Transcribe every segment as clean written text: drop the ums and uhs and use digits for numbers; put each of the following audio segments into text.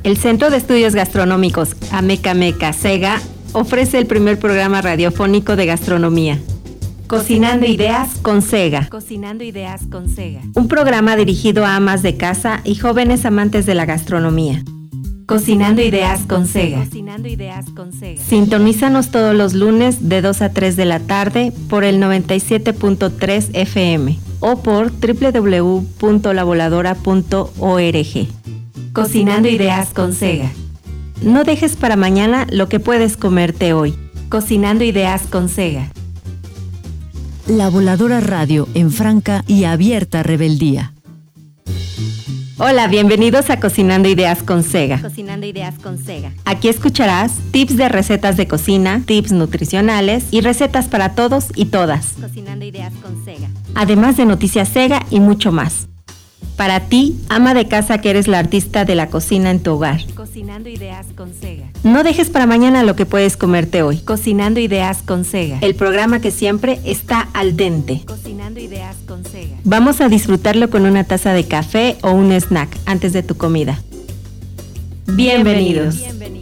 El Centro de Estudios Gastronómicos Amecameca SEGA ofrece el primer programa radiofónico de gastronomía. Cocinando Ideas con SEGA. Cocinando Ideas con SEGA. Un programa dirigido a amas de casa y jóvenes amantes de la gastronomía. Cocinando Ideas con SEGA. Cocinando Ideas con SEGA. Sintonízanos todos los lunes de 2 a 3 de la tarde por el 97.3 FM o por www.lavoladora.org. Cocinando Ideas con SEGA. No dejes para mañana lo que puedes comerte hoy. Cocinando Ideas con SEGA. La Voladora Radio en franca y abierta rebeldía. Hola, bienvenidos a Cocinando Ideas con SEGA. Cocinando Ideas con SEGA. Aquí escucharás tips de recetas de cocina, tips nutricionales y recetas para todos y todas. Cocinando Ideas con SEGA. Además de noticias SEGA y mucho más. Para ti, ama de casa que eres la artista de la cocina en tu hogar. Cocinando Ideas con SEGA. No dejes para mañana lo que puedes comerte hoy. Cocinando Ideas con SEGA. El programa que siempre está al dente. Cocinando Ideas con SEGA. Vamos a disfrutarlo con una taza de café o un snack antes de tu comida. Bienvenidos.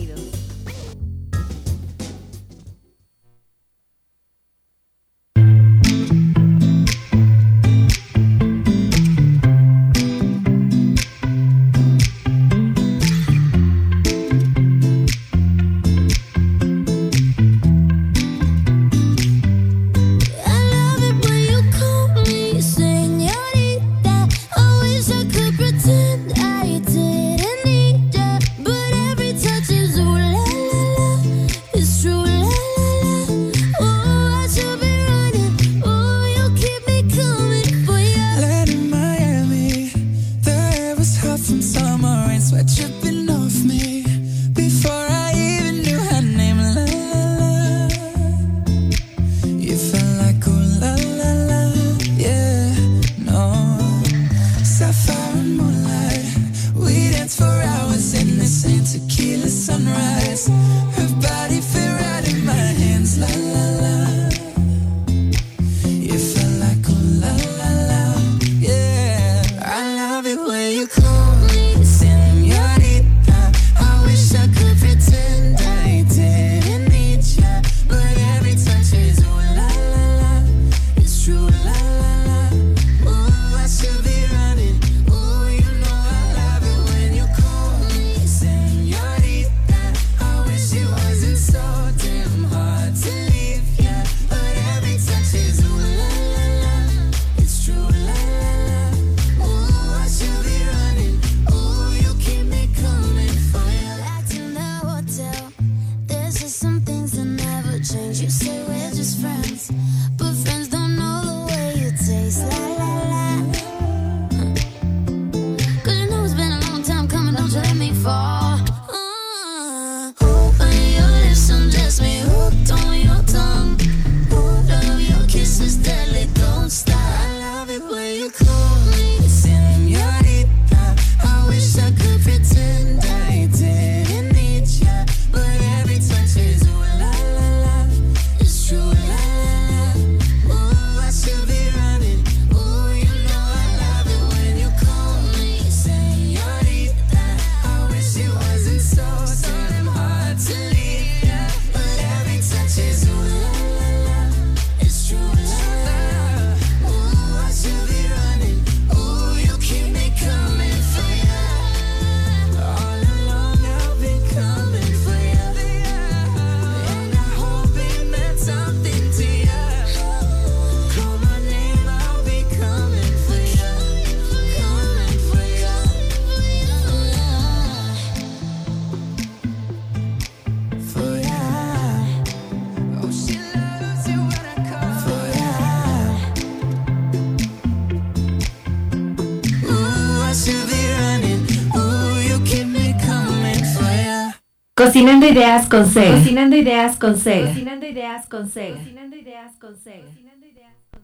Cocinando Ideas con SEGA. Cocinando Ideas con SEGA. Cocinando Ideas con SEGA. Cocinando Ideas con SEGA. Cocinando Ideas con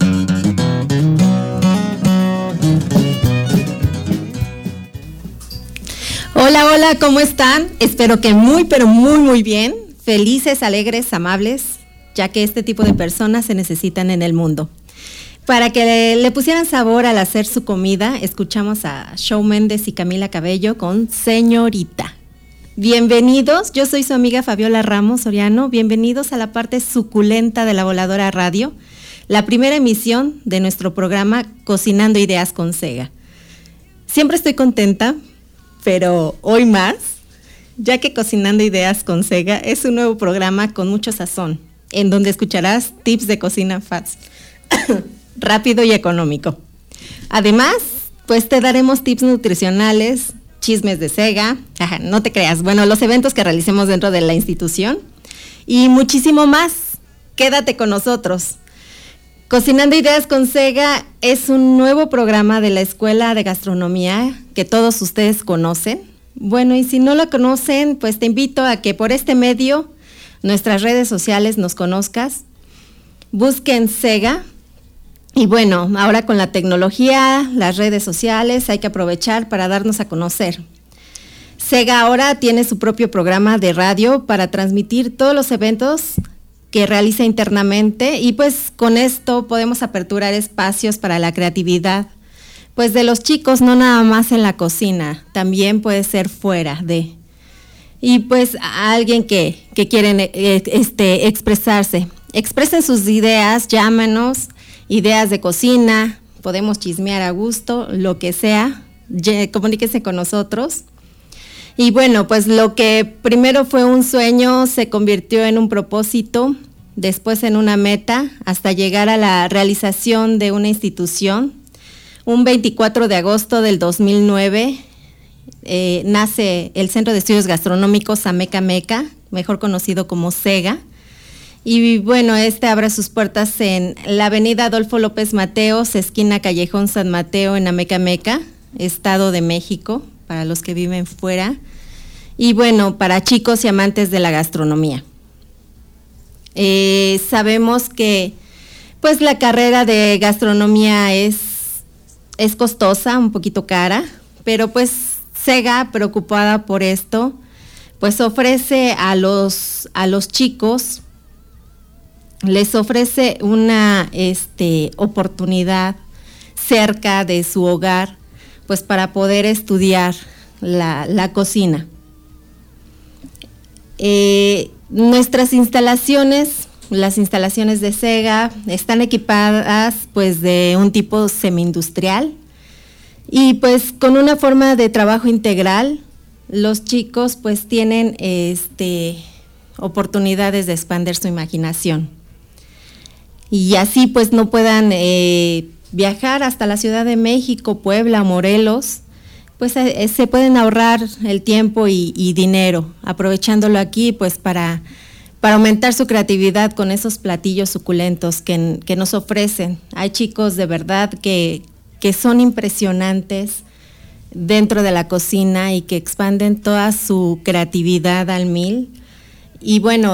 SEGA. Hola, ¿cómo están? Espero que muy, pero muy bien. Felices, alegres, amables, ya que este tipo de personas se necesitan en el mundo. Para que le pusieran sabor al hacer su comida, escuchamos a Shawn Mendes y Camila Cabello con Señorita. Bienvenidos, yo soy su amiga Fabiola Ramos Soriano, bienvenidos a la parte suculenta de La Voladora Radio, la primera emisión de nuestro programa Cocinando Ideas con Sega. Siempre estoy contenta, pero hoy más, ya que Cocinando Ideas con Sega es un nuevo programa con mucho sazón, en donde escucharás tips de cocina fácil, rápido y económico. Además, pues te daremos tips nutricionales, chismes de Sega, no te creas, bueno, los eventos que realicemos dentro de la institución y muchísimo más. Quédate con nosotros. Cocinando Ideas con Sega es un nuevo programa de la Escuela de Gastronomía que todos ustedes conocen. Bueno, y si no lo conocen, pues te invito a que por este medio, nuestras redes sociales, nos conozcas. Busquen Sega. Y bueno, ahora con la tecnología, las redes sociales, hay que aprovechar para darnos a conocer. Sega ahora tiene su propio programa de radio para transmitir todos los eventos que realiza internamente y pues con esto podemos aperturar espacios para la creatividad, pues de los chicos, no nada más en la cocina, también puede ser fuera de. Y pues a alguien que quieren expresarse, expresen sus ideas, llámenos. Ideas de cocina, podemos chismear a gusto, lo que sea, comuníquese con nosotros. Y bueno, pues lo que primero fue un sueño se convirtió en un propósito, después en una meta, hasta llegar a la realización de una institución. Un 24 de agosto del 2009 nace el Centro de Estudios Gastronómicos Ameca Meca, mejor conocido como SEGA. Y bueno, abre sus puertas en la avenida Adolfo López Mateos, esquina Callejón San Mateo, en Ameca Meca, Estado de México, para los que viven fuera. Y bueno, para chicos y amantes de la gastronomía. Sabemos que pues la carrera de gastronomía es costosa, un poquito cara, pero pues SEGA, preocupada por esto, pues ofrece a los chicos, les ofrece una oportunidad cerca de su hogar, pues para poder estudiar la cocina. Nuestras instalaciones, las instalaciones de SEGA, están equipadas pues de un tipo semi-industrial y pues con una forma de trabajo integral. Los chicos pues tienen oportunidades de expandir su imaginación. Y así pues no puedan viajar hasta la Ciudad de México, Puebla, Morelos, pues se pueden ahorrar el tiempo y dinero, aprovechándolo aquí pues para aumentar su creatividad con esos platillos suculentos que nos ofrecen. Hay chicos de verdad que son impresionantes dentro de la cocina y que expanden toda su creatividad al mil. Y bueno,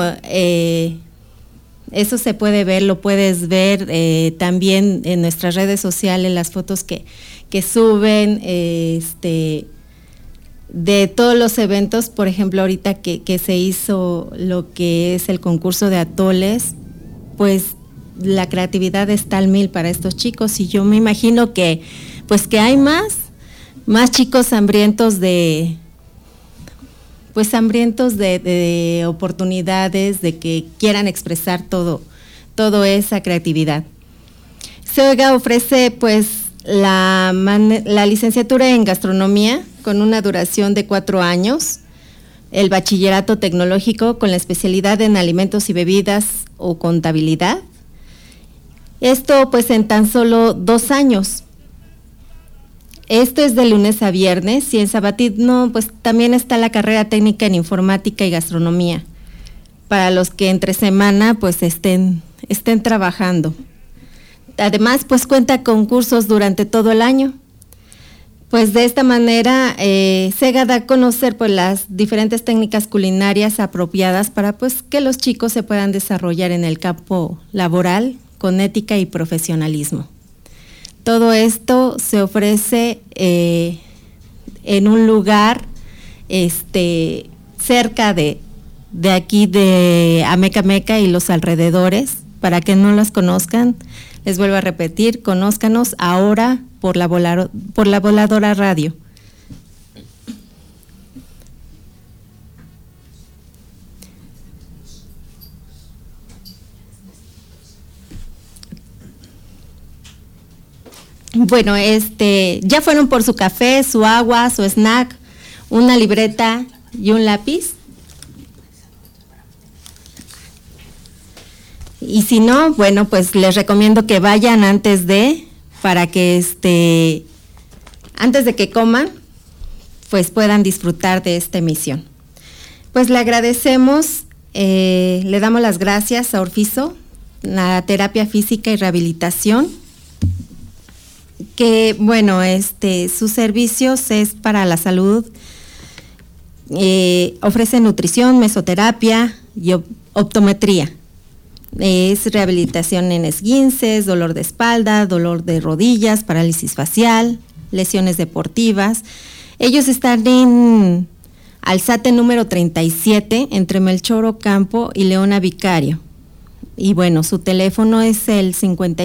eso se puede ver, lo puedes ver también en nuestras redes sociales, las fotos que suben de todos los eventos. Por ejemplo, ahorita que se hizo lo que es el concurso de atoles, pues la creatividad está al mil para estos chicos y yo me imagino que hay más chicos hambrientos de oportunidades, de que quieran expresar toda esa creatividad. SEGA ofrece pues la licenciatura en gastronomía con una duración de 4 años, el bachillerato tecnológico con la especialidad en alimentos y bebidas o contabilidad. Esto pues en tan solo 2 años. Esto es de lunes a viernes y en sabatino pues también está la carrera técnica en informática y gastronomía para los que entre semana pues estén trabajando. Además pues cuenta con cursos durante todo el año. Pues de esta manera SEGA da a conocer pues las diferentes técnicas culinarias apropiadas para pues que los chicos se puedan desarrollar en el campo laboral con ética y profesionalismo. Todo esto se ofrece en un lugar cerca de aquí de Ameca Meca y los alrededores. Para que no las conozcan, Les vuelvo a repetir, conózcanos ahora por la Voladora Radio. Bueno, ya fueron por su café, su agua, su snack, una libreta y un lápiz. Y si no, bueno, pues les recomiendo que vayan antes de que coman, pues puedan disfrutar de esta emisión. Pues le agradecemos, le damos las gracias a Orfiso, la terapia física y rehabilitación, que bueno, sus servicios es para la salud, ofrece nutrición, mesoterapia y optometría. Es rehabilitación en esguinces, dolor de espalda, dolor de rodillas, parálisis facial, lesiones deportivas. Ellos están en Alzate número 37, entre Melchor Ocampo y Leona Vicario. Y bueno, su teléfono es el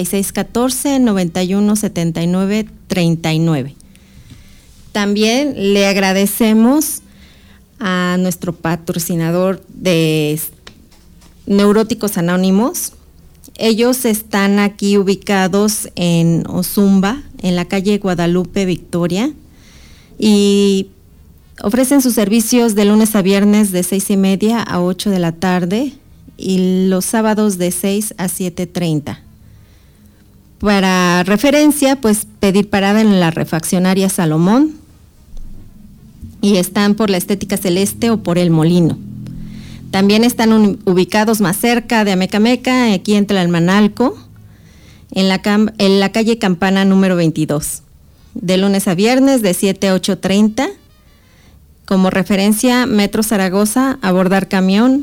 5614-917939. También le agradecemos a nuestro patrocinador de Neuróticos Anónimos. Ellos están aquí ubicados en Ozumba, en la calle Guadalupe Victoria, y ofrecen sus servicios de lunes a viernes de 6:30 a 8 de la tarde y los sábados de 6 a 7:30. Para referencia, pues pedir parada en la refaccionaria Salomón, y están por la Estética Celeste o por El Molino. También están ubicados más cerca de Amecameca, aquí en Tlalmanalco, en la calle Campana número 22, de lunes a viernes de 7 a 8:30. Como referencia, Metro Zaragoza, abordar camión,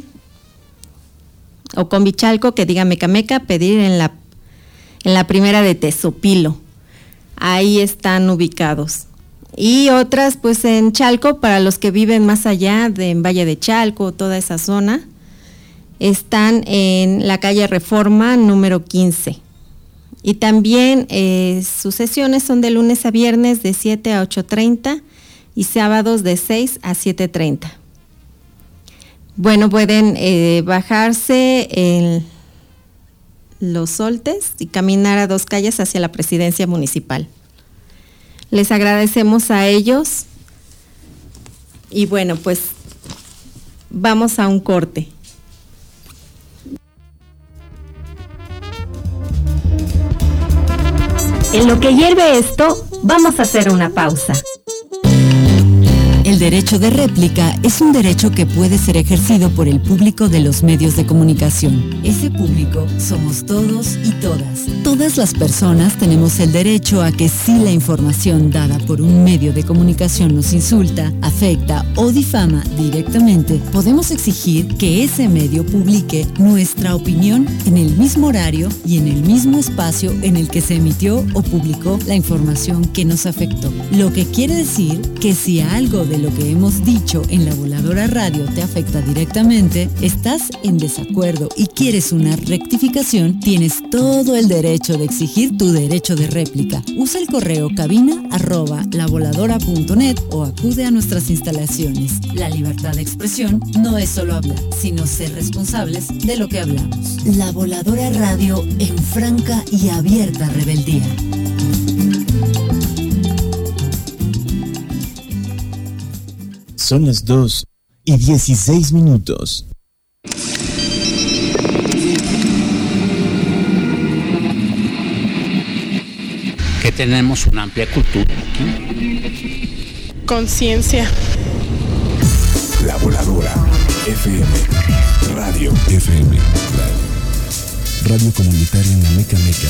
o Combichalco, que diga Amecameca, pedir en la primera de Tezopilo. Ahí están ubicados. Y otras pues en Chalco, para los que viven más allá en Valle de Chalco, toda esa zona, están en la calle Reforma número 15. Y también sus sesiones son de lunes a viernes de 7 a 8:30 y sábados de 6 a 7:30. Bueno, pueden bajarse en Los Soltes y caminar a 2 calles hacia la presidencia municipal. Les agradecemos a ellos y bueno, pues vamos a un corte. En lo que hierve esto, vamos a hacer una pausa. El derecho de réplica es un derecho que puede ser ejercido por el público de los medios de comunicación. Ese público somos todos y todas. Todas las personas tenemos el derecho a que si la información dada por un medio de comunicación nos insulta, afecta o difama directamente, podemos exigir que ese medio publique nuestra opinión en el mismo horario y en el mismo espacio en el que se emitió o publicó la información que nos afectó. Lo que quiere decir que si algo de lo que hemos dicho en la Voladora Radio te afecta directamente, estás en desacuerdo y quieres una rectificación, tienes todo el derecho de exigir tu derecho de réplica. Usa el correo cabina@lavoladora.net o acude a nuestras instalaciones. La libertad de expresión no es solo hablar, sino ser responsables de lo que hablamos. La Voladora Radio en franca y abierta rebeldía. Son las 2:16. Que tenemos una amplia cultura aquí. Conciencia. La Voladora FM. Radio FM. Radio comunitaria en Amecameca,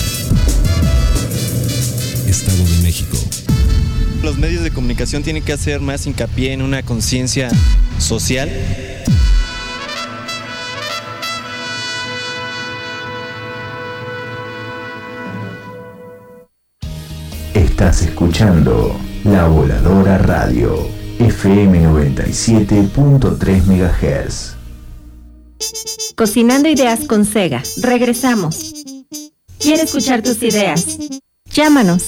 Estado de México. Los medios de comunicación tienen que hacer más hincapié en una conciencia social. Estás escuchando La Voladora Radio, FM 97.3 MHz. Cocinando ideas con Sega. Regresamos. quiere escuchar tus ideas. Llámanos.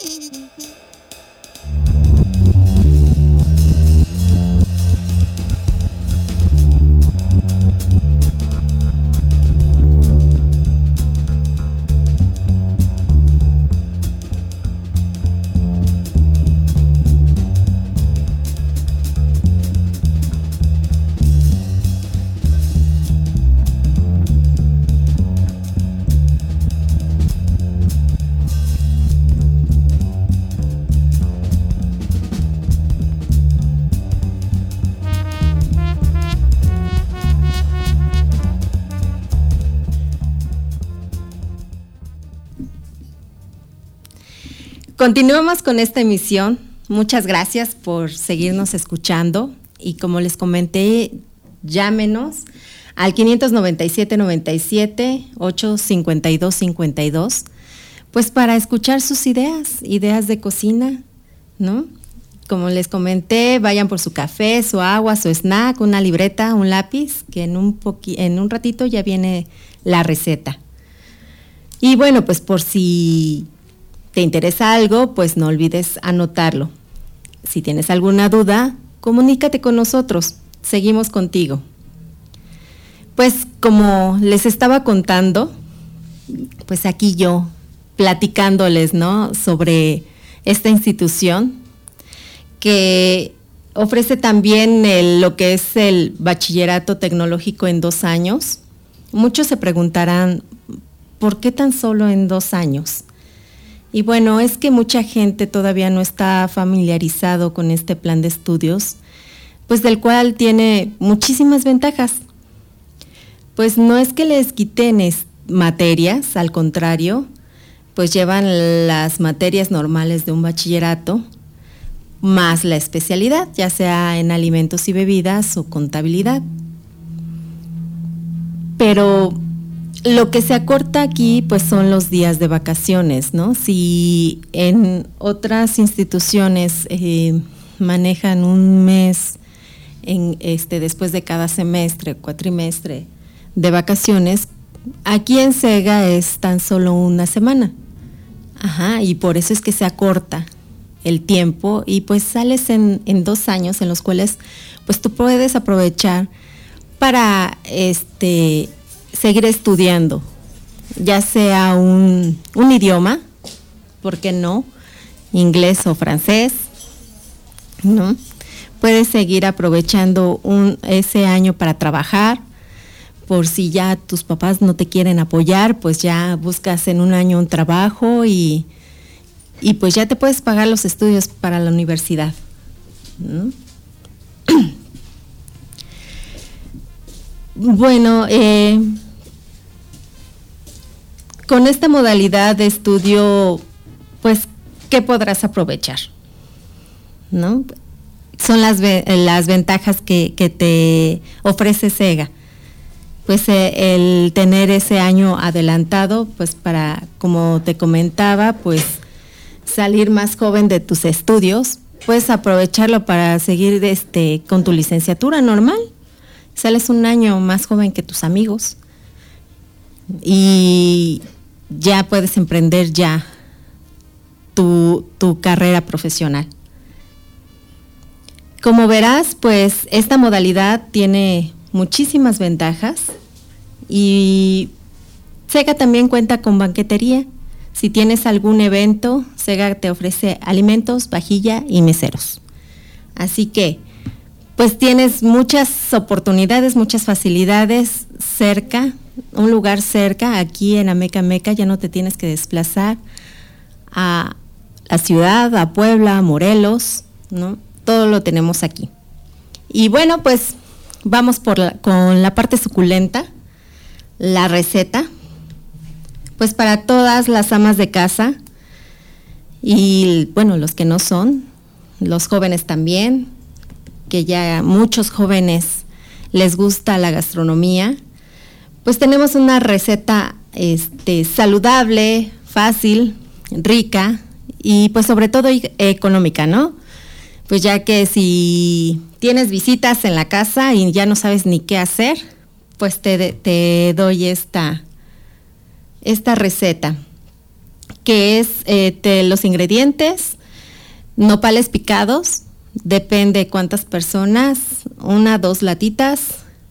Continuamos con esta emisión. Muchas gracias por seguirnos escuchando y como les comenté, llámenos al 597-97-852-52, pues para escuchar sus ideas de cocina, ¿no? Como les comenté, vayan por su café, su agua, su snack, una libreta, un lápiz, que en un ratito ya viene la receta. Y bueno, pues por si te interesa algo, pues no olvides anotarlo. Si tienes alguna duda, comunícate con nosotros. Seguimos contigo. Pues como les estaba contando, pues aquí yo platicándoles, ¿no?, sobre esta institución que ofrece también lo que es el bachillerato tecnológico en 2 años. Muchos se preguntarán, ¿por qué tan solo en 2 años? Y bueno, es que mucha gente todavía no está familiarizado con este plan de estudios, pues del cual tiene muchísimas ventajas. Pues no es que les quiten materias, al contrario, pues llevan las materias normales de un bachillerato, más la especialidad, ya sea en alimentos y bebidas o contabilidad. Pero lo que se acorta aquí, pues son los días de vacaciones, ¿no? Si en otras instituciones manejan un mes después de cada semestre, cuatrimestre de vacaciones, aquí en SEGA es tan solo 1 semana. Ajá, y por eso es que se acorta el tiempo y pues sales en 2 años en los cuales pues tú puedes aprovechar para seguir estudiando, ya sea un idioma, ¿por qué no? Inglés o francés, ¿no? Puedes seguir aprovechando ese año para trabajar, por si ya tus papás no te quieren apoyar, pues ya buscas en 1 año un trabajo y pues ya te puedes pagar los estudios para la universidad, ¿no? Bueno, con esta modalidad de estudio, pues, ¿qué podrás aprovechar? ¿No? Son las ventajas que te ofrece SEGA. Pues el tener ese año adelantado, pues para, como te comentaba, pues salir más joven de tus estudios, puedes aprovecharlo para seguir con tu licenciatura normal. Sales 1 año más joven que tus amigos y ya puedes emprender ya tu carrera profesional. Como verás, pues esta modalidad tiene muchísimas ventajas y SEGA también cuenta con banquetería. Si tienes algún evento, SEGA te ofrece alimentos, vajilla y meseros. Así que pues tienes muchas oportunidades, muchas facilidades cerca, un lugar cerca, aquí en Amecameca, ya no te tienes que desplazar a la ciudad, a Puebla, a Morelos, ¿no? Todo lo tenemos aquí. Y bueno, pues vamos con la parte suculenta, la receta, pues para todas las amas de casa y bueno, los que no son, los jóvenes también, que ya muchos jóvenes les gusta la gastronomía, pues tenemos una receta saludable, fácil, rica y pues sobre todo económica, ¿no? Pues ya que si tienes visitas en la casa y ya no sabes ni qué hacer, pues te doy esta esta receta, que es de los ingredientes: nopales picados, depende cuántas personas, 1, 2 latitas.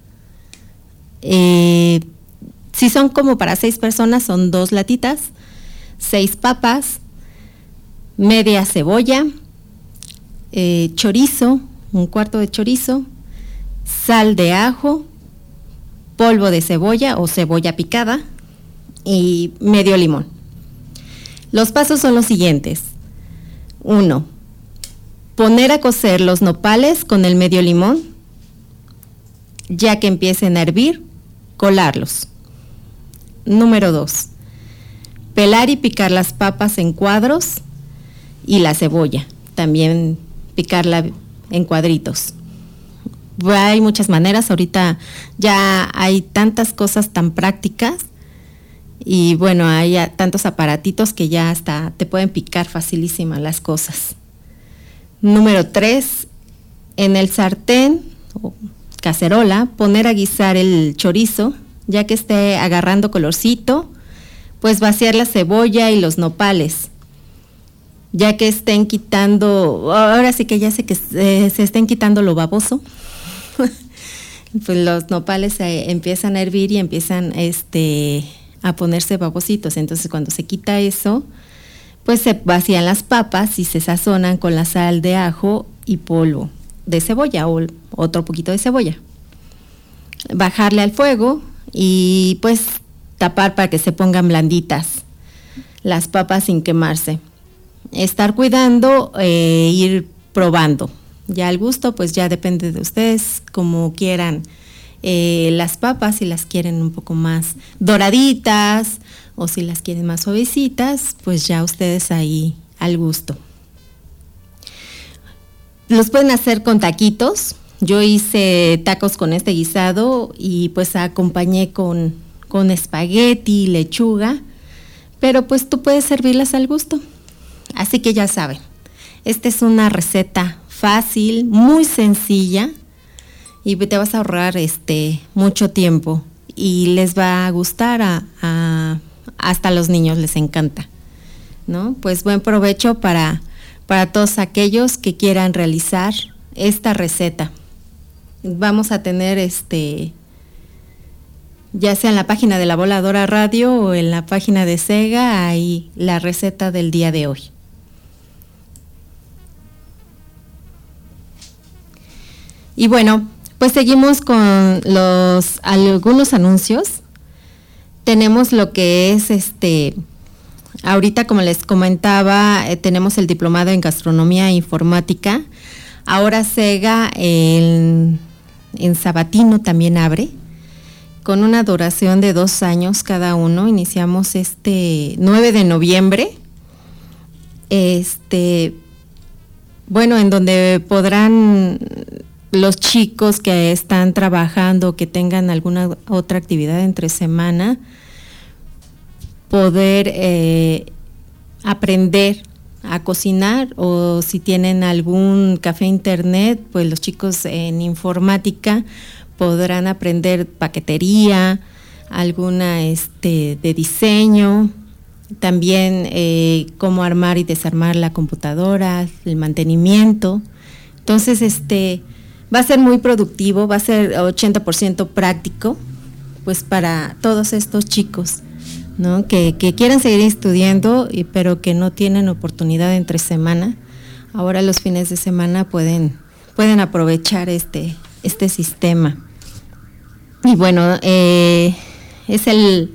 Si son como para 6 personas, son 2 latitas, 6 papas, media cebolla, chorizo, 1/4 de chorizo, sal de ajo, polvo de cebolla o cebolla picada y medio limón. Los pasos son los siguientes: 1. Poner a cocer los nopales con el medio limón. Ya que empiecen a hervir, colarlos. Número 2. Pelar y picar las papas en cuadros y la cebolla, también picarla en cuadritos. Hay muchas maneras, ahorita ya hay tantas cosas tan prácticas y bueno, hay tantos aparatitos que ya hasta te pueden picar facilísimas las cosas. Número 3, en el sartén o cacerola, poner a guisar el chorizo, ya que esté agarrando colorcito, pues vaciar la cebolla y los nopales, ya que estén quitando, ahora sí que ya sé que se estén quitando lo baboso, pues los nopales empiezan a hervir y empiezan a ponerse babositos. Entonces cuando se quita eso, pues se vacían las papas y se sazonan con la sal de ajo y polvo de cebolla o otro poquito de cebolla. Bajarle al fuego y pues tapar para que se pongan blanditas las papas sin quemarse. Estar cuidando, ir probando. Ya al gusto, pues ya depende de ustedes, como quieran las papas, si las quieren un poco más doraditas o si las quieren más suavecitas, pues ya ustedes ahí al gusto. Los pueden hacer con taquitos. Yo hice tacos con este guisado y pues acompañé con espagueti, lechuga, pero pues tú puedes servirlas al gusto. Así que ya saben, esta es una receta fácil, muy sencilla y te vas a ahorrar mucho tiempo y les va a gustar hasta a los niños les encanta, ¿no? Pues buen provecho para todos aquellos que quieran realizar esta receta. Vamos a tener ya sea en la página de La Voladora Radio o en la página de Sega, ahí la receta del día de hoy. Y bueno, pues seguimos con algunos anuncios. Tenemos lo que es ahorita, como les comentaba, tenemos el diplomado en gastronomía e informática. Ahora Sega en Sabatino también abre, con una duración de 2 años cada uno. Iniciamos 9 de noviembre. Bueno, en donde podrán los chicos que están trabajando, que tengan alguna otra actividad entre semana, poder aprender a cocinar, o si tienen algún café internet, pues los chicos en informática podrán aprender paquetería, alguna de diseño, también cómo armar y desarmar la computadora, el mantenimiento. Entonces va a ser muy productivo, va a ser 80% práctico, pues para todos estos chicos, ¿no? Que quieran seguir estudiando, pero que no tienen oportunidad entre semana. Ahora los fines de semana pueden aprovechar este sistema. Y bueno, es el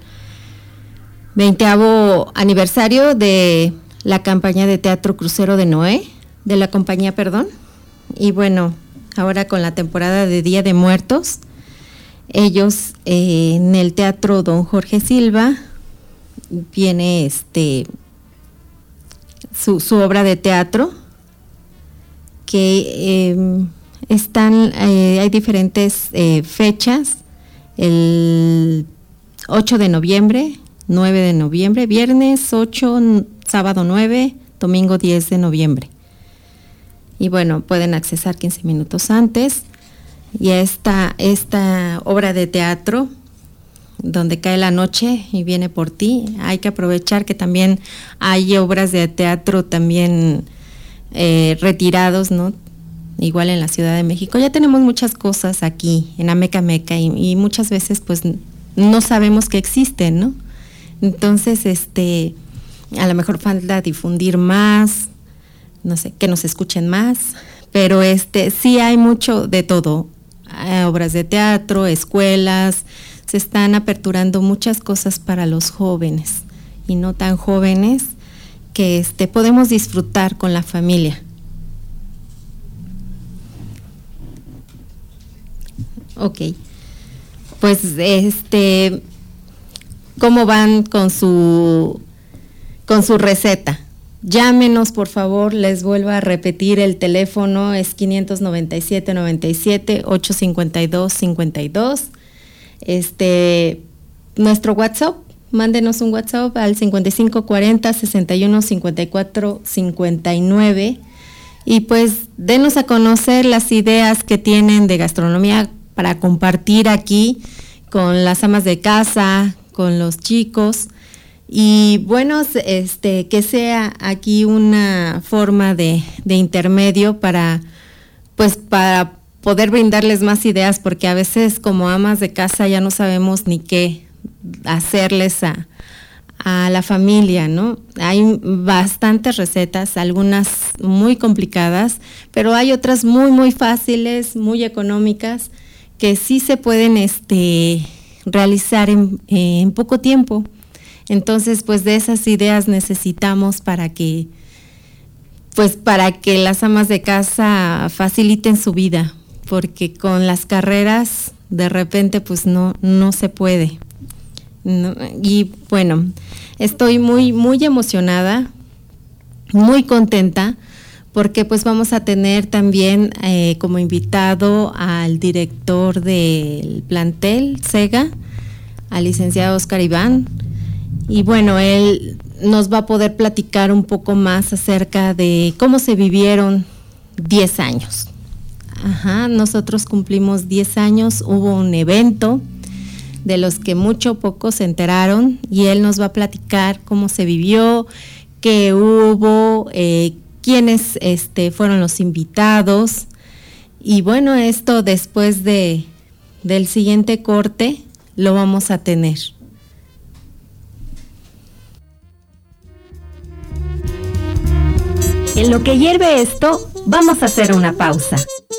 20º aniversario de la campaña de teatro Crucero de Noé, de la compañía, perdón. Y bueno, ahora con la temporada de Día de Muertos, ellos en el Teatro Don Jorge Silva viene su obra de teatro, que hay diferentes fechas: el 8 de noviembre, 9 de noviembre, viernes 8, sábado 9, domingo 10 de noviembre. Y bueno, pueden accesar 15 minutos antes. Y esta obra de teatro donde cae la noche y viene por ti. Hay que aprovechar que también hay obras de teatro también retirados, ¿no? Igual en la Ciudad de México. Ya tenemos muchas cosas aquí en Amecameca y muchas veces pues no sabemos que existen, ¿no? Entonces, a lo mejor falta difundir más, no sé, que nos escuchen más, pero sí hay mucho de todo. Hay obras de teatro, escuelas, se están aperturando muchas cosas para los jóvenes y no tan jóvenes que podemos disfrutar con la familia. Ok, pues ¿cómo van con su receta? Llámenos, por favor, les vuelvo a repetir, el teléfono es 597-97-852-52. Nuestro WhatsApp, mándenos un WhatsApp al 5540-6154-59 y pues denos a conocer las ideas que tienen de gastronomía para compartir aquí con las amas de casa, con los chicos. Y bueno, que sea aquí una forma de intermedio para poder brindarles más ideas, porque a veces como amas de casa ya no sabemos ni qué hacerles a la familia, ¿no? Hay bastantes recetas, algunas muy complicadas, pero hay otras muy, muy fáciles, muy económicas, que sí se pueden realizar en poco tiempo. Entonces, pues de esas ideas necesitamos para que las amas de casa faciliten su vida, porque con las carreras de repente pues no se puede, ¿no? Y bueno, estoy muy, muy emocionada, muy contenta, porque pues vamos a tener también como invitado al director del plantel SEGA, al licenciado Oscar Iván, y bueno, él nos va a poder platicar un poco más acerca de cómo se vivieron 10 años. Nosotros cumplimos 10 años, hubo un evento de los que mucho o poco se enteraron y él nos va a platicar cómo se vivió, qué hubo, quiénes fueron los invitados. Y bueno, esto después del siguiente corte lo vamos a tener. En lo que hierve esto, vamos a hacer una pausa.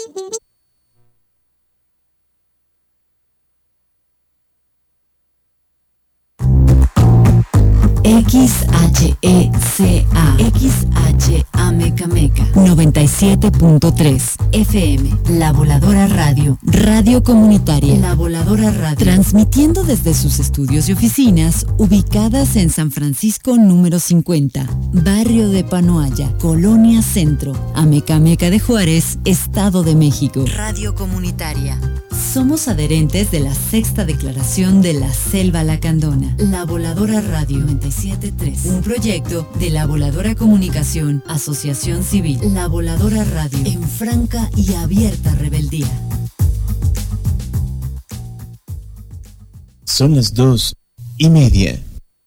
XHECA Mecameca 97.3 FM, La Voladora Radio, radio comunitaria. La Voladora Radio, transmitiendo desde sus estudios y oficinas ubicadas en San Francisco número 50, barrio de Panoaya, Colonia Centro, Amecameca de Juárez, Estado de México. Radio comunitaria. Somos adherentes de la Sexta Declaración de la Selva Lacandona. La Voladora Radio 97.3, un proyecto de La Voladora Comunicación, Asociación Civil. La Voladora Radio, en franca y abierta rebeldía. Son las 2:30.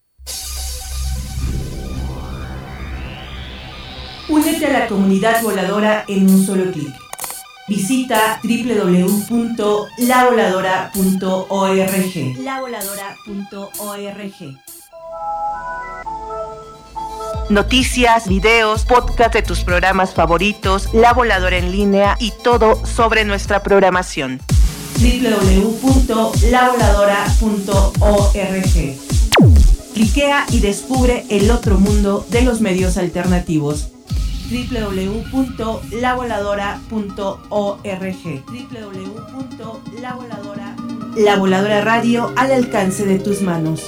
Únete a la comunidad voladora en un solo clic. Visita www.lavoladora.org. Lavoladora.org. Noticias, videos, podcast de tus programas favoritos, La Voladora en línea y todo sobre nuestra programación. www.lavoladora.org. Cliquea y descubre el otro mundo de los medios alternativos. www.lavoladora.org. La Voladora Radio al alcance de tus manos.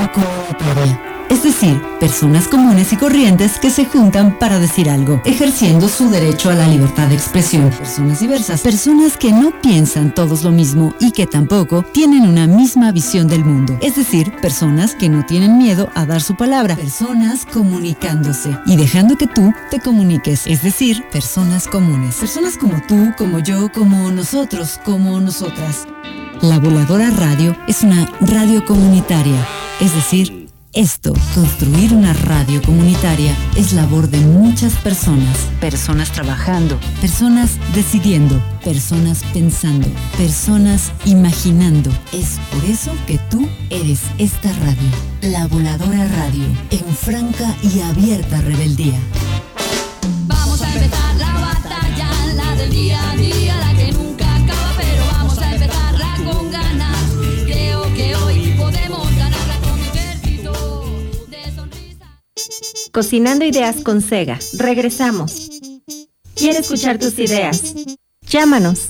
radio comunitaria. Es decir, personas comunes y corrientes que se juntan para decir algo, ejerciendo su derecho a la libertad de expresión. Personas diversas, personas que no piensan todos lo mismo y que tampoco tienen una misma visión del mundo. Es decir, personas que no tienen miedo a dar su palabra. Personas comunicándose y dejando que tú te comuniques. Es decir, personas comunes. Personas como tú, como yo, como nosotros, como nosotras. La Voladora Radio es una radio comunitaria. Es decir, construir una radio comunitaria, es labor de muchas personas. Personas trabajando, personas decidiendo, personas pensando, personas imaginando. Es por eso que tú eres esta radio, La Voladora Radio, en franca y abierta rebeldía. Vamos a empezar la batalla, la del día a día, la que nunca acaba, pero vamos a empezarla con ganas. Creo que hoy podemos ganarla con un ejército de sonrisas. Cocinando Ideas con Sega. Regresamos. ¿Quieres escuchar tus ideas? Llámanos.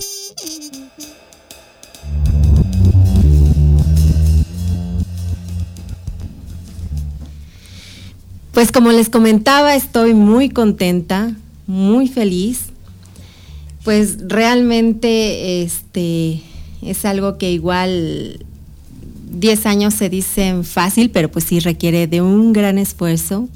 Pues como les comentaba, estoy muy contenta, muy feliz. Pues realmente es algo que igual 10 años se dicen fácil, pero pues sí requiere de un gran esfuerzo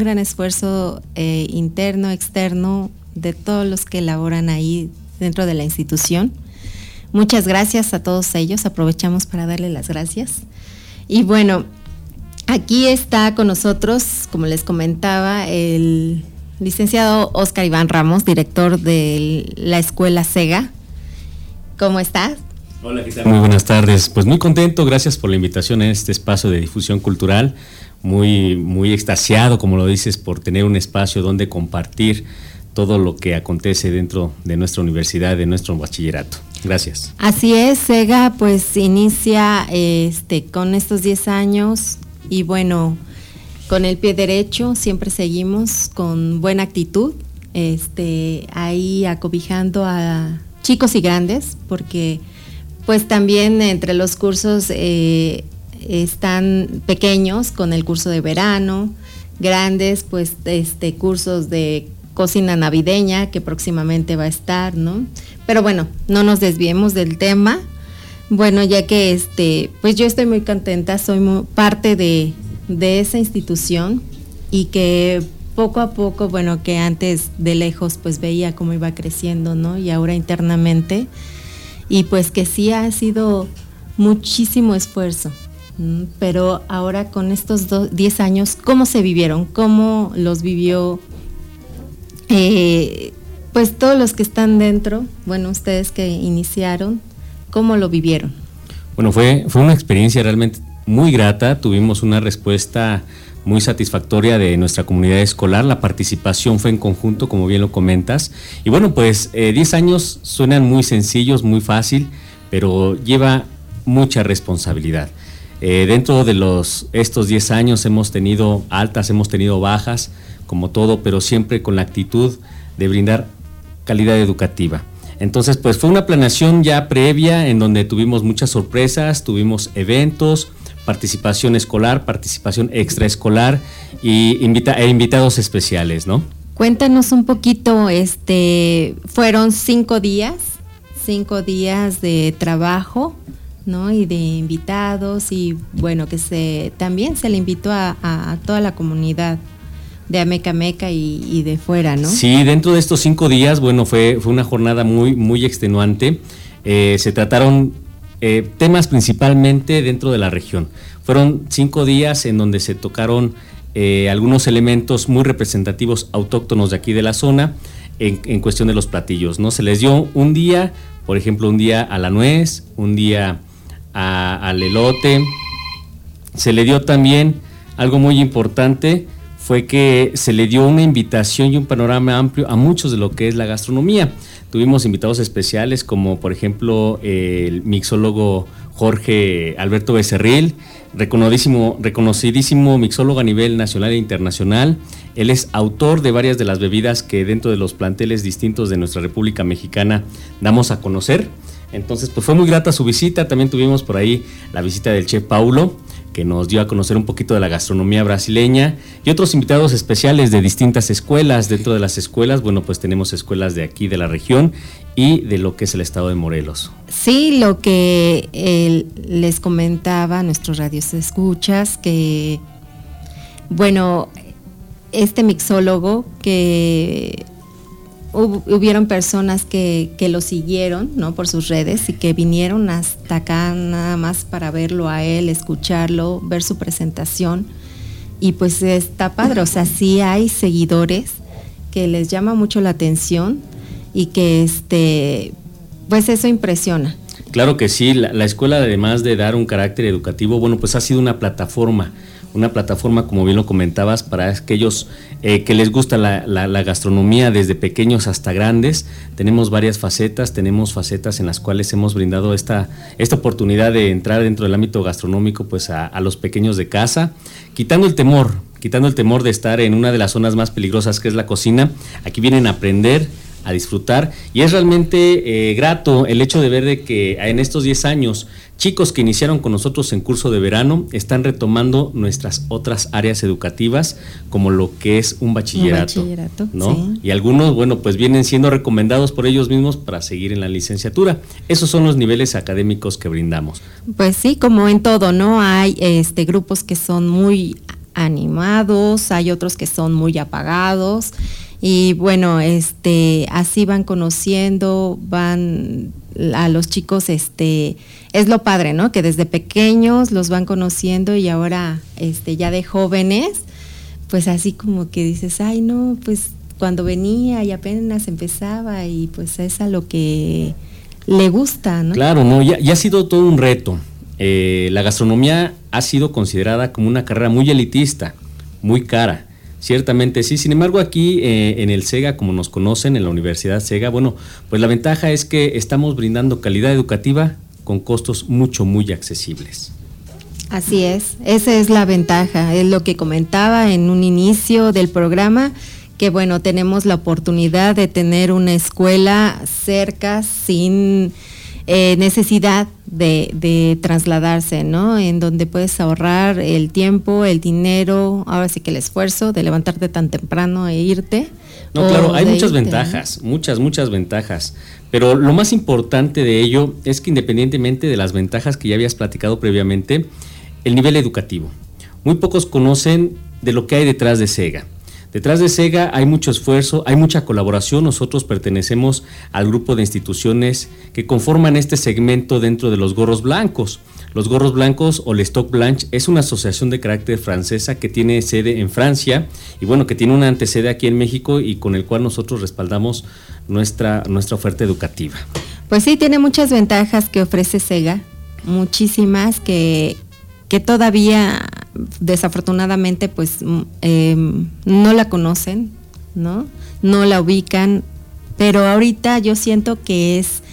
interno, externo, de todos los que laboran ahí dentro de la institución. Muchas gracias a todos ellos, aprovechamos para darle las gracias. Y bueno, aquí está con nosotros, como les comentaba, el licenciado Óscar Iván Ramos, director de la Escuela SEGA. ¿Cómo estás? Hola, ¿qué tal? Muy buenas tardes. Pues muy contento, gracias por la invitación a este espacio de difusión cultural. Muy extasiado, como lo dices, por tener un espacio donde compartir todo lo que acontece dentro de nuestra universidad, de nuestro bachillerato. Gracias. Así es, SEGA pues inicia con estos 10 años y bueno, con el pie derecho, siempre seguimos con buena actitud, ahí acobijando a chicos y grandes, porque pues también entre los cursos están pequeños con el curso de verano, grandes pues cursos de cocina navideña que próximamente va a estar, ¿no? Pero bueno, no nos desviemos del tema. Bueno, ya que pues yo estoy muy contenta, soy parte de esa institución y que poco a poco, bueno, que antes de lejos pues veía cómo iba creciendo, ¿no? Y ahora internamente, y pues que sí ha sido muchísimo esfuerzo, pero ahora con estos 10 años, ¿cómo se vivieron? ¿Cómo los vivió? Pues todos los que están dentro, bueno, ustedes que iniciaron, ¿cómo lo vivieron? Bueno, fue una experiencia realmente muy grata, tuvimos una respuesta muy satisfactoria de nuestra comunidad escolar, la participación fue en conjunto, como bien lo comentas, y bueno, pues 10 años suenan muy sencillos, muy fácil, pero lleva mucha responsabilidad. Dentro de estos 10 años hemos tenido altas, hemos tenido bajas, como todo, pero siempre con la actitud de brindar calidad educativa. Entonces, pues fue una planeación ya previa en donde tuvimos muchas sorpresas, tuvimos eventos, participación escolar, participación extraescolar y invitados especiales, ¿no? Cuéntanos un poquito, fueron 5 días de trabajo, ¿no? Y de invitados y bueno, que también se le invitó a toda la comunidad de Amecameca y de fuera, ¿no? Sí, dentro de estos 5 días, bueno, fue una jornada muy extenuante. Se trataron temas principalmente dentro de la región. Fueron 5 días en donde se tocaron algunos elementos muy representativos autóctonos de aquí de la zona en cuestión de los platillos, ¿no? Se les dio un día, por ejemplo, un día a la nuez, un día al elote. Se le dio también algo muy importante, fue que se le dio una invitación y un panorama amplio a muchos de lo que es la gastronomía. Tuvimos invitados especiales como por ejemplo el mixólogo Jorge Alberto Becerril, reconocidísimo mixólogo a nivel nacional e internacional. Él es autor de varias de las bebidas que dentro de los planteles distintos de nuestra República Mexicana damos a conocer. Entonces, pues fue muy grata su visita. También tuvimos por ahí la visita del chef Paulo, que nos dio a conocer un poquito de la gastronomía brasileña, y otros invitados especiales de distintas escuelas. Dentro de las escuelas, bueno, pues tenemos escuelas de aquí, de la región, y de lo que es el estado de Morelos. Sí, lo que les comentaba a nuestros radioescuchas, que, bueno, este mixólogo, que hubieron personas que lo siguieron, ¿no?, por sus redes, y que vinieron hasta acá nada más para verlo a él, escucharlo, ver su presentación, y pues está padre. O sea, sí hay seguidores que les llama mucho la atención y que pues eso impresiona. Claro que sí, la escuela, además de dar un carácter educativo, bueno, pues ha sido una plataforma, como bien lo comentabas, para aquellos que les gusta la gastronomía desde pequeños hasta grandes. Tenemos varias facetas, en las cuales hemos brindado esta oportunidad de entrar dentro del ámbito gastronómico, pues a los pequeños de casa, quitando el temor de estar en una de las zonas más peligrosas, que es la cocina. Aquí vienen a aprender, a disfrutar, y es realmente grato el hecho de ver de que en estos 10 años, chicos que iniciaron con nosotros en curso de verano están retomando nuestras otras áreas educativas, como lo que es un bachillerato, ¿no? Sí. Y algunos, bueno, pues vienen siendo recomendados por ellos mismos para seguir en la licenciatura. Esos son los niveles académicos que brindamos. Pues sí, como en todo, ¿no? Hay grupos que son muy animados, hay otros que son muy apagados. Y bueno, así van conociendo, van a los chicos, es lo padre, ¿no? Que desde pequeños los van conociendo, y ahora ya de jóvenes, pues así como que dices, ay no, pues cuando venía y apenas empezaba, y pues es a lo que le gusta, ¿no? Claro, no, ya ha sido todo un reto. La gastronomía ha sido considerada como una carrera muy elitista, muy cara. Ciertamente sí, sin embargo aquí en el SEGA, como nos conocen, en la Universidad SEGA, bueno, pues la ventaja es que estamos brindando calidad educativa con costos muy accesibles. Así es, esa es la ventaja, es lo que comentaba en un inicio del programa, que bueno, tenemos la oportunidad de tener una escuela cerca sin necesidad de trasladarse, ¿no? En donde puedes ahorrar el tiempo, el dinero, ahora sí que el esfuerzo de levantarte tan temprano e irte. No, claro, hay muchas ventajas, muchas ventajas, pero lo más importante de ello es que, independientemente de las ventajas que ya habías platicado previamente, el nivel educativo. Muy pocos conocen de lo que hay detrás de SEGA. Detrás de SEGA hay mucho esfuerzo, hay mucha colaboración. Nosotros pertenecemos al grupo de instituciones que conforman este segmento dentro de los Gorros Blancos. Los Gorros Blancos, o Les Toques Blanches, es una asociación de carácter francesa que tiene sede en Francia y bueno, que tiene una antesede aquí en México, y con el cual nosotros respaldamos nuestra oferta educativa. Pues sí, tiene muchas ventajas que ofrece SEGA, muchísimas que todavía desafortunadamente pues no la conocen, ¿no? No la ubican, pero ahorita yo siento que es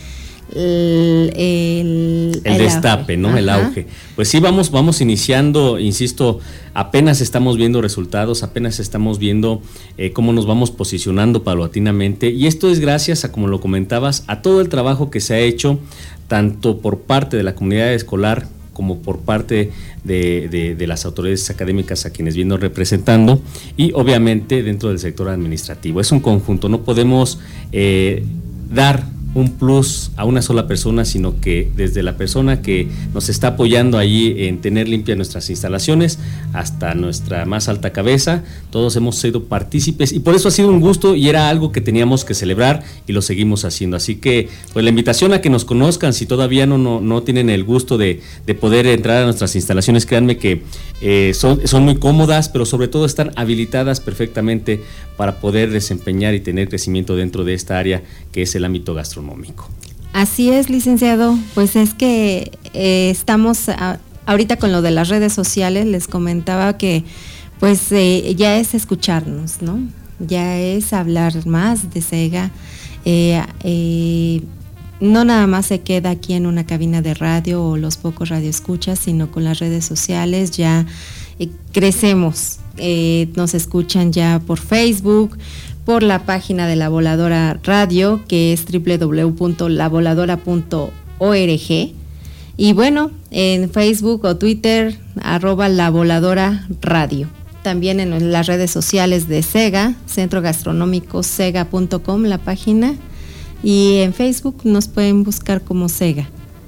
el destape, ¿no? El auge. Pues sí, vamos iniciando, insisto, apenas estamos viendo resultados, apenas estamos viendo cómo nos vamos posicionando paulatinamente, y esto es gracias a, como lo comentabas, a todo el trabajo que se ha hecho tanto por parte de la comunidad escolar como por parte de las autoridades académicas a quienes vienen representando, y obviamente dentro del sector administrativo. Es un conjunto, no podemos dar un plus a una sola persona, sino que desde la persona que nos está apoyando allí en tener limpias nuestras instalaciones hasta nuestra más alta cabeza, todos hemos sido partícipes, y por eso ha sido un gusto y era algo que teníamos que celebrar, y lo seguimos haciendo. Así que pues la invitación a que nos conozcan, si todavía no tienen el gusto de poder entrar a nuestras instalaciones, créanme que son muy cómodas, pero sobre todo están habilitadas perfectamente para poder desempeñar y tener crecimiento dentro de esta área que es el ámbito gastronómico. Así es, licenciado, pues es que estamos ahorita con lo de las redes sociales. Les comentaba que pues ya es escucharnos, ¿no? Ya es hablar más de SEGA, no nada más se queda aquí en una cabina de radio o los pocos radioescuchas, sino con las redes sociales ya crecemos. Nos escuchan ya por Facebook, por la página de La Voladora Radio, que es www.lavoladora.org, Y bueno, en Facebook o Twitter, @LaVoladora Radio. También en las redes sociales de SEGA, Centro Gastronómico sega.com, la página. Y en Facebook nos pueden buscar como SEGA.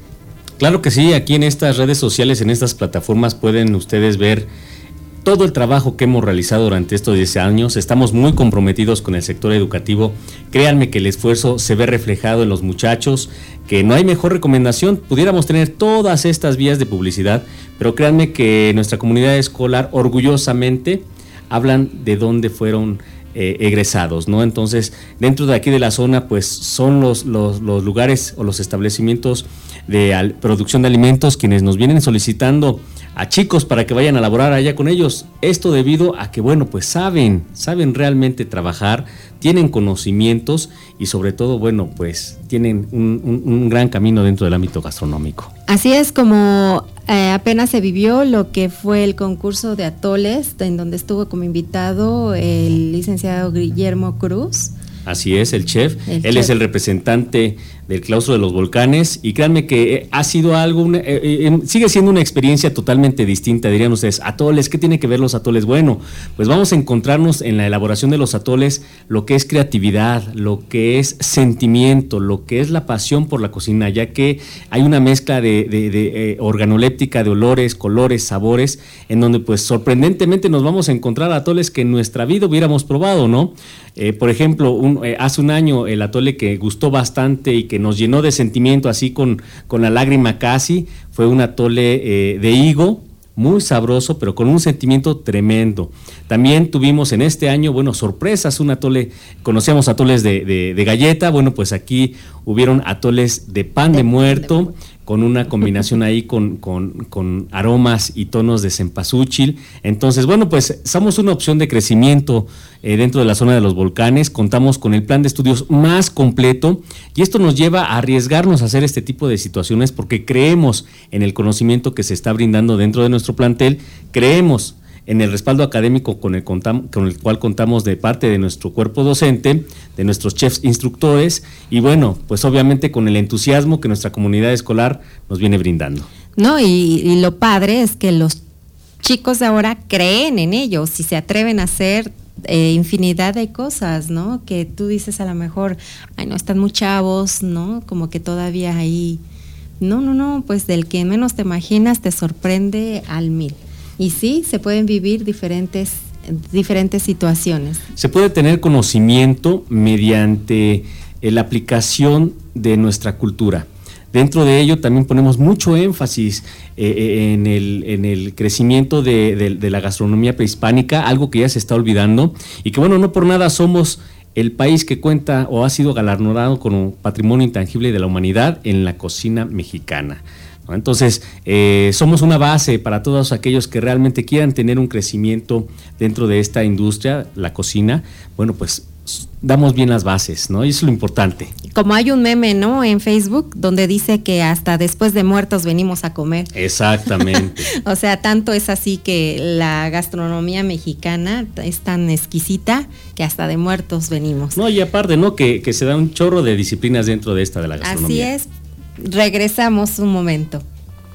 Claro que sí, aquí en estas redes sociales, en estas plataformas pueden ustedes ver todo el trabajo que hemos realizado durante estos 10 años. Estamos muy comprometidos con el sector educativo. Créanme que el esfuerzo se ve reflejado en los muchachos, que no hay mejor recomendación. Pudiéramos tener todas estas vías de publicidad, pero créanme que nuestra comunidad escolar orgullosamente hablan de dónde fueron egresados, ¿no? Entonces, dentro de aquí de la zona, pues son los lugares o los establecimientos de producción de alimentos quienes nos vienen solicitando a chicos para que vayan a laborar allá con ellos. Esto debido a que, bueno, pues saben realmente trabajar, tienen conocimientos y sobre todo, bueno, pues tienen un gran camino dentro del ámbito gastronómico. Así es como apenas se vivió lo que fue el concurso de atoles, en donde estuvo como invitado el licenciado Guillermo Cruz. Así es, el chef. Él es el representante del claustro de los volcanes y créanme que ha sido algo, sigue siendo una experiencia totalmente distinta, dirían ustedes. Atoles, ¿qué tiene que ver los atoles? Bueno, pues vamos a encontrarnos en la elaboración de los atoles lo que es creatividad, lo que es sentimiento, lo que es la pasión por la cocina, ya que hay una mezcla de organoléptica, de olores, colores, sabores, en donde pues sorprendentemente nos vamos a encontrar atoles que en nuestra vida hubiéramos probado, ¿no? Por ejemplo, hace un año el atole que gustó bastante y que nos llenó de sentimiento así con la lágrima casi, fue un atole de higo, muy sabroso, pero con un sentimiento tremendo. También tuvimos en este año, bueno, sorpresas, un atole, conocíamos atoles de galleta, bueno, pues aquí hubieron atoles de pan de muerto, con una combinación ahí con aromas y tonos de cempasúchil. Entonces, bueno, pues somos una opción de crecimiento dentro de la zona de los volcanes, contamos con el plan de estudios más completo y esto nos lleva a arriesgarnos a hacer este tipo de situaciones porque creemos en el conocimiento que se está brindando dentro de nuestro plantel, creemos en el respaldo académico con el cual contamos de parte de nuestro cuerpo docente, de nuestros chefs instructores y bueno, pues obviamente con el entusiasmo que nuestra comunidad escolar nos viene brindando. No, y lo padre es que los chicos de ahora creen en ellos y se atreven a hacer infinidad de cosas, ¿no? Que tú dices a lo mejor, ay, no, están muy chavos, ¿no? Como que todavía ahí, no, pues del que menos te imaginas te sorprende al 1000. Y sí, se pueden vivir diferentes situaciones. Se puede tener conocimiento mediante la aplicación de nuestra cultura. Dentro de ello también ponemos mucho énfasis en el crecimiento de la gastronomía prehispánica, algo que ya se está olvidando y que bueno, no por nada somos el país que cuenta o ha sido galardonado como patrimonio intangible de la humanidad en la cocina mexicana. Entonces, somos una base para todos aquellos que realmente quieran tener un crecimiento dentro de esta industria, la cocina. Bueno, pues damos bien las bases, ¿no? Y eso es lo importante. Como hay un meme, ¿no? En Facebook, donde dice que hasta después de muertos venimos a comer. Exactamente. O sea, tanto es así que la gastronomía mexicana es tan exquisita que hasta de muertos venimos. No, y aparte, ¿no? Que se da un chorro de disciplinas dentro de esta de la gastronomía. Así es. Regresamos un momento.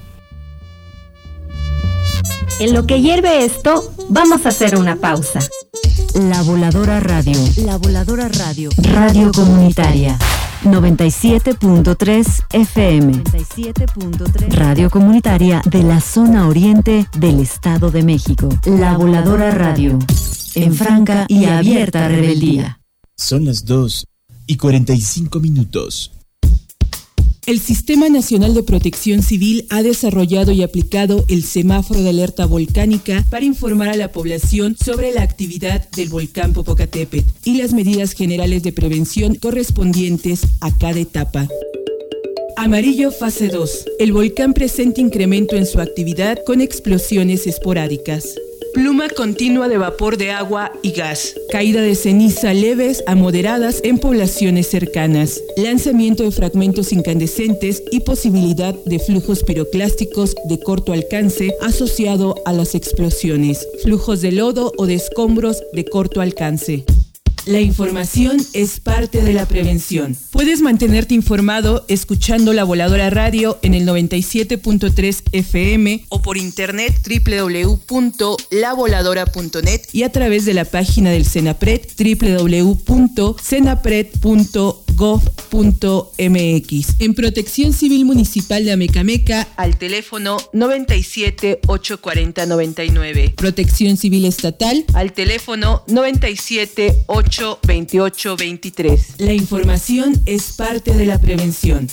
En lo que hierve esto, vamos a hacer una pausa. La Voladora Radio. La Voladora Radio. Radio comunitaria. 97.3 FM. 97.3. Radio comunitaria de la zona oriente del Estado de México. La Voladora Radio. En franca y abierta rebeldía. Son las 2:45. El Sistema Nacional de Protección Civil ha desarrollado y aplicado el semáforo de alerta volcánica para informar a la población sobre la actividad del volcán Popocatépetl y las medidas generales de prevención correspondientes a cada etapa. Amarillo fase 2. El volcán presenta incremento en su actividad con explosiones esporádicas. Pluma continua de vapor de agua y gas. Caída de ceniza leves a moderadas en poblaciones cercanas. Lanzamiento de fragmentos incandescentes y posibilidad de flujos piroclásticos de corto alcance asociado a las explosiones. Flujos de lodo o de escombros de corto alcance. La información es parte de la prevención. Puedes mantenerte informado escuchando La Voladora Radio en el 97.3 FM o por internet www.lavoladora.net y a través de la página del CENAPRED www.cenapred.gov.mx. En Protección Civil Municipal de Amecameca al teléfono 97 840 99. Protección Civil Estatal al teléfono 97 828 23. La información es parte de la prevención.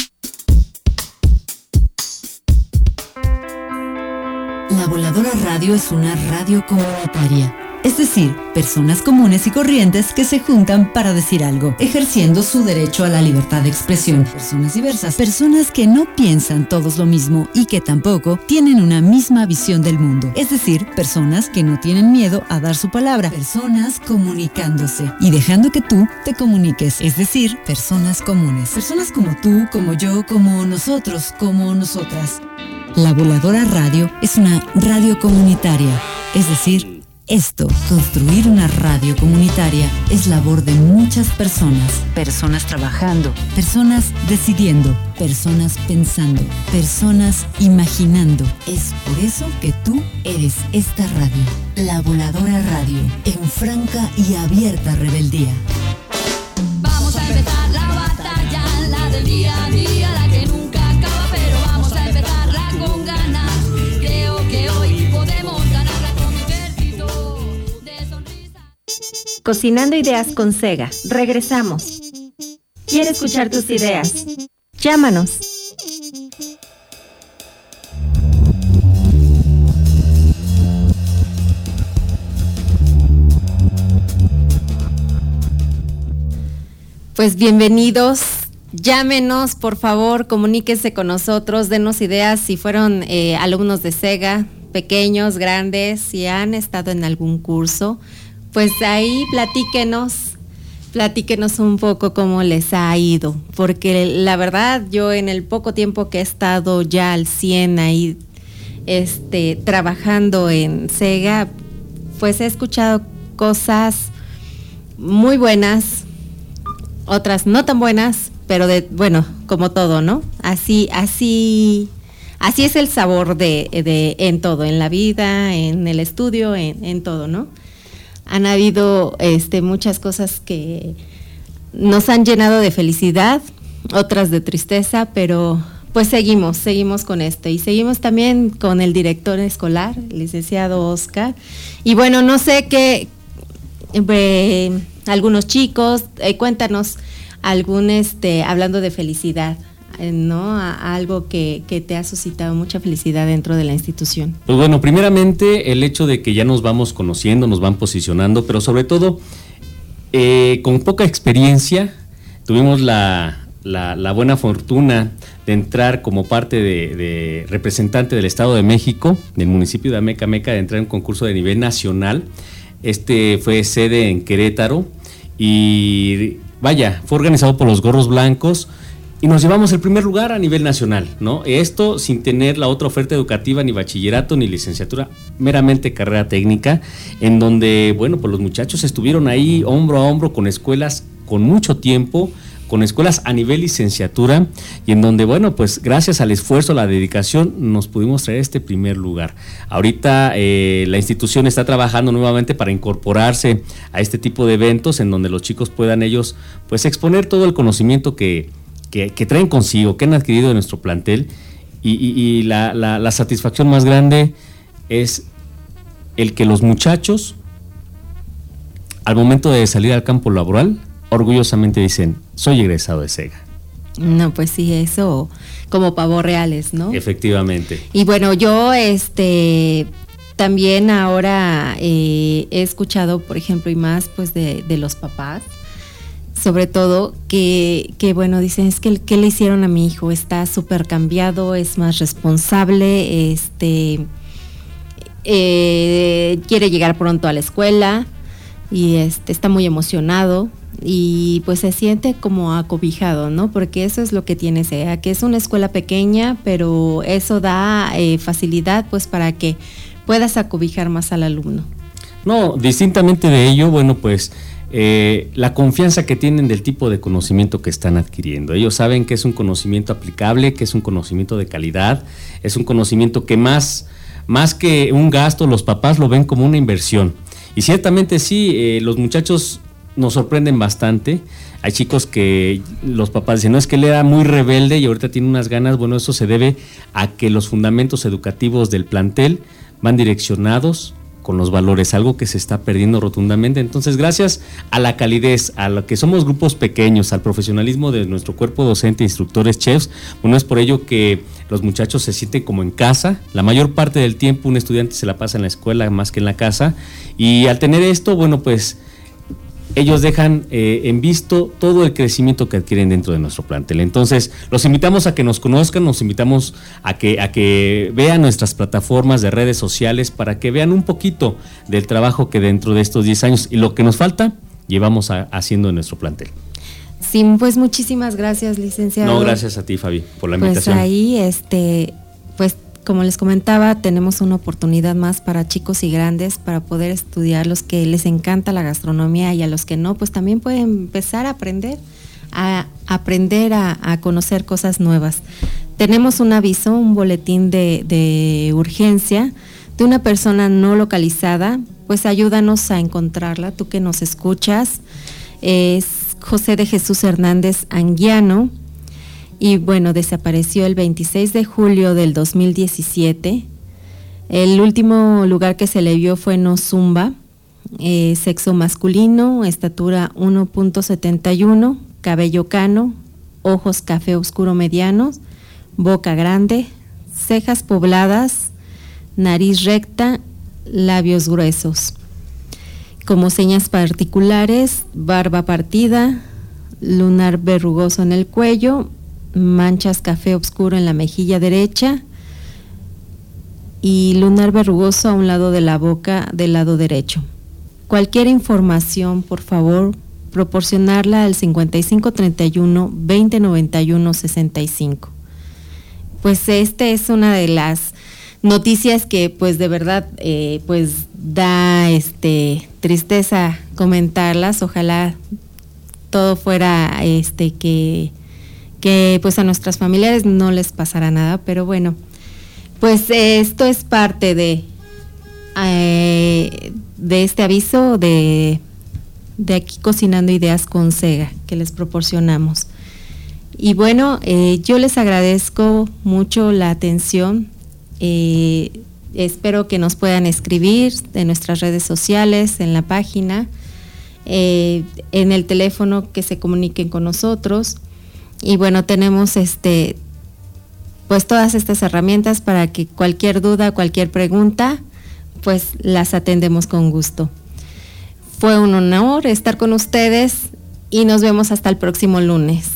La Voladora Radio es una radio comunitaria. Es decir, personas comunes y corrientes que se juntan para decir algo, ejerciendo su derecho a la libertad de expresión. Personas diversas, personas que no piensan todos lo mismo y que tampoco tienen una misma visión del mundo. Es decir, personas que no tienen miedo a dar su palabra. Personas comunicándose y dejando que tú te comuniques. Es decir, personas comunes. Personas como tú, como yo, como nosotros, como nosotras. La Voladora Radio es una radio comunitaria. Es decir, construir una radio comunitaria es labor de muchas personas. Personas trabajando, personas decidiendo, personas pensando, personas imaginando. Es por eso que tú eres esta radio, La Voladora Radio, en franca y abierta rebeldía. Vamos a empezar la batalla, la del día a día, la que nunca acaba, pero vamos a empezarla con ganas. Creo que hoy podemos ganarla con un ejército de sonrisas. Cocinando Ideas con Sega. Regresamos. ¿Quieres escuchar tus ideas? Llámanos. Pues bienvenidos, llámenos por favor, comuníquense con nosotros, denos ideas si fueron alumnos de Sega, pequeños, grandes, si han estado en algún curso, pues ahí platíquenos un poco cómo les ha ido, porque la verdad yo en el poco tiempo que he estado ya al 100 ahí trabajando en Sega, pues he escuchado cosas muy buenas, otras no tan buenas, pero bueno, como todo, ¿no? Así es el sabor de en todo, en la vida, en el estudio, en todo, ¿no? Han habido muchas cosas que nos han llenado de felicidad, otras de tristeza, pero pues seguimos con esto y seguimos también con el director escolar, el licenciado Oscar. Y bueno, no sé qué algunos chicos, cuéntanos hablando de felicidad, ¿no? Algo que te ha suscitado mucha felicidad dentro de la institución. Pues bueno, primeramente el hecho de que ya nos vamos conociendo, nos van posicionando, pero sobre todo con poca experiencia tuvimos la buena fortuna de entrar como parte de representante del Estado de México, del municipio de Amecameca, de entrar en un concurso de nivel nacional. Fue sede en Querétaro y vaya, fue organizado por los Gorros Blancos y nos llevamos el primer lugar a nivel nacional, ¿no? Esto sin tener la otra oferta educativa, ni bachillerato, ni licenciatura, meramente carrera técnica, en donde, bueno, pues los muchachos estuvieron ahí hombro a hombro con escuelas con mucho tiempo, con escuelas a nivel licenciatura, y en donde, bueno, pues gracias al esfuerzo, a la dedicación, nos pudimos traer este primer lugar. Ahorita la institución está trabajando nuevamente para incorporarse a este tipo de eventos, en donde los chicos puedan ellos, pues, exponer todo el conocimiento que traen consigo, que han adquirido en nuestro plantel, y la satisfacción más grande es el que los muchachos, al momento de salir al campo laboral, orgullosamente dicen: soy egresado de Sega. No, pues sí, eso como pavos reales, ¿no? Efectivamente. Y bueno, yo también ahora he escuchado, por ejemplo, y más pues de los papás, sobre todo, que bueno, dicen, es que ¿qué le hicieron a mi hijo? Está súper cambiado, es más responsable, quiere llegar pronto a la escuela y está muy emocionado y pues se siente como acobijado, ¿no? Porque eso es lo que tiene SEA, que es una escuela pequeña, pero eso da facilidad pues para que puedas acobijar más al alumno. No, distintamente de ello, bueno, pues la confianza que tienen del tipo de conocimiento que están adquiriendo. Ellos saben que es un conocimiento aplicable, que es un conocimiento de calidad, es un conocimiento que más que un gasto, los papás lo ven como una inversión. Y ciertamente sí, los muchachos nos sorprenden bastante. Hay chicos que los papás dicen, no, es que él era muy rebelde y ahorita tiene unas ganas. Bueno, eso se debe a que los fundamentos educativos del plantel van direccionados con los valores, algo que se está perdiendo rotundamente. Entonces, gracias a la calidez, a lo que somos grupos pequeños, al profesionalismo de nuestro cuerpo docente, instructores, chefs, bueno, es por ello que los muchachos se sienten como en casa. La mayor parte del tiempo un estudiante se la pasa en la escuela más que en la casa, y al tener esto, bueno, pues ellos dejan en visto todo el crecimiento que adquieren dentro de nuestro plantel. Entonces, los invitamos a que nos conozcan, los invitamos a que vean nuestras plataformas de redes sociales para que vean un poquito del trabajo que dentro de estos 10 años y lo que nos falta, llevamos haciendo en nuestro plantel. Sí, pues muchísimas gracias, licenciado. No, gracias a ti, Fabi, por la invitación. Pues ahí, pues como les comentaba, tenemos una oportunidad más para chicos y grandes para poder estudiar, los que les encanta la gastronomía, y a los que no, pues también pueden empezar a aprender a conocer cosas nuevas. Tenemos un aviso, un boletín de urgencia de una persona no localizada. Pues ayúdanos a encontrarla, tú que nos escuchas. Es José de Jesús Hernández Anguiano. Y bueno, desapareció el 26 de julio del 2017. El último lugar que se le vio fue en Ozumba, sexo masculino, estatura 1.71, cabello cano, ojos café oscuro medianos, boca grande, cejas pobladas, nariz recta, labios gruesos. Como señas particulares, barba partida, lunar verrugoso en el cuello, manchas café oscuro en la mejilla derecha y lunar verrugoso a un lado de la boca del lado derecho. Cualquier información, por favor, proporcionarla al 5531 2091 65. Pues es una de las noticias que pues de verdad pues da tristeza comentarlas. Ojalá todo fuera que pues a nuestras familiares no les pasará nada, pero bueno, pues esto es parte de este aviso de aquí Cocinando Ideas con Sega que les proporcionamos. Y bueno, yo les agradezco mucho la atención. Espero que nos puedan escribir en nuestras redes sociales, en la página, en el teléfono, que se comuniquen con nosotros. Y bueno, tenemos pues todas estas herramientas para que cualquier duda, cualquier pregunta, pues las atendemos con gusto. Fue un honor estar con ustedes y nos vemos hasta el próximo lunes.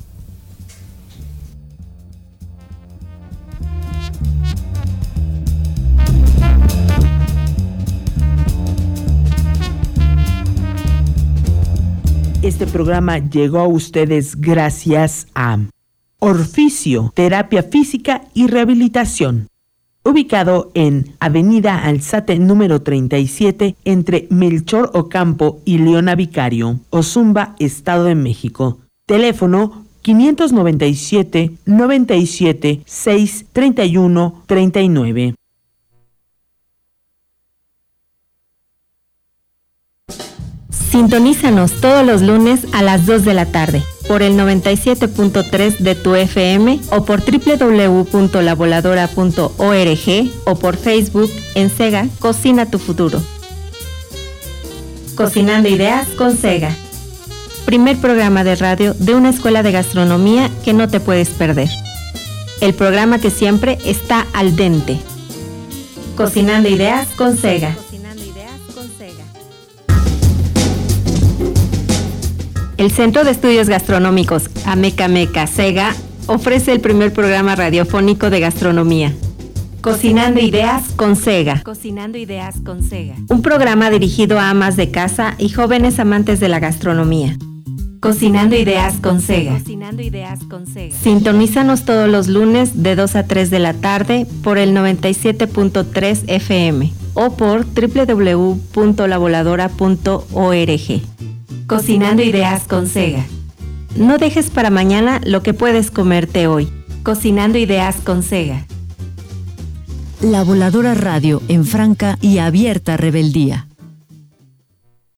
Este programa llegó a ustedes gracias a Orficio, Terapia Física y Rehabilitación, ubicado en Avenida Alzate número 37, entre Melchor Ocampo y Leona Vicario, Ozumba, Estado de México. Teléfono 597 97 6 31 39. Sintonízanos todos los lunes a las 2 de la tarde por el 97.3 de tu FM o por www.lavoladora.org o por Facebook en Sega Cocina tu Futuro. Cocinando Ideas con Sega. Primer programa de radio de una escuela de gastronomía que no te puedes perder. El programa que siempre está al dente. Cocinando Ideas con Sega. El Centro de Estudios Gastronómicos Amecameca Sega ofrece el primer programa radiofónico de gastronomía. Cocinando Ideas con Sega. Cocinando Ideas con Sega. Un programa dirigido a amas de casa y jóvenes amantes de la gastronomía. Cocinando Ideas con Sega. Cocinando Ideas con Sega. Sintonízanos todos los lunes de 2 a 3 de la tarde por el 97.3 FM o por www.lavoladora.org. Cocinando ideas con Sega. No dejes para mañana lo que puedes comerte hoy. Cocinando ideas con Sega. La Voladora Radio en franca y abierta rebeldía.